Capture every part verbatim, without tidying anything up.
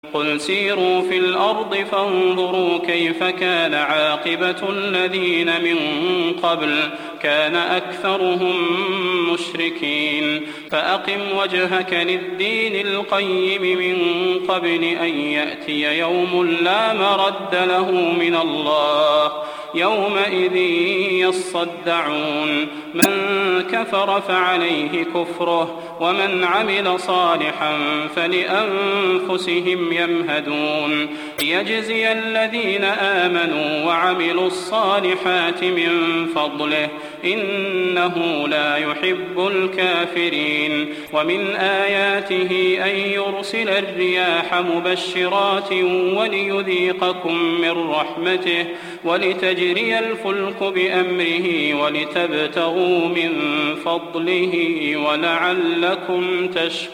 قل سيروا في الأرض فانظروا كيف كان عاقبة الذين من قبل كان أكثرهم مشركين فأقم وجهك للدين القيم من قبل أن يأتي يوم لا مرد له من الله يومئذ يصدعون من كفر فعليه كفره ومن عمل صالحا فلأنفسهم يمهدون ليجزي الذين آمنوا وعملوا الصالحات من فضله إنه لا يحب الكافرين ومن آياته أن يرسل الرياح مبشرات وليذيقكم من رحمته ولتجري الفلك بأمره ولتبتغوا من فضله ولعلكم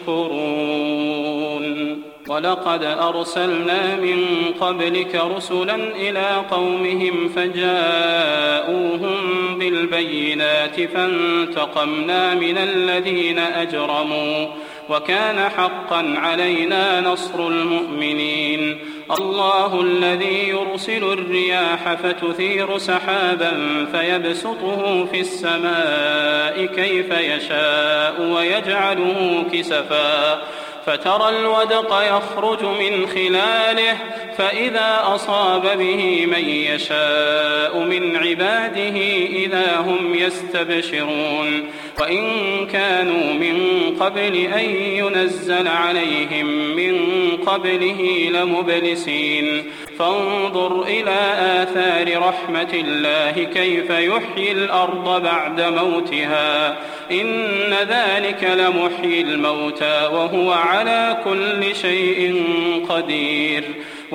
تشكرون ولقد أرسلنا من قبلك رسلا إلى قومهم فجاءوهم بالبينات فانتقمنا من الذين أجرموا وكان حقا علينا نصر المؤمنين الله الذي يرسل الرياح فتثير سحابا فيبسطه في السماء كيف يشاء ويجعله كسفا فترى الودق يخرج من خلاله فإذا أصاب به من يشاء من عباده إذا هم يستبشرون وإن كانوا من قبل أن ينزل عليهم من قبله لمبلسين فانظر إلى آثار رحمة الله كيف يحيي الأرض بعد موتها إن ذلك لمحيي الموتى وهو على كل شيء قدير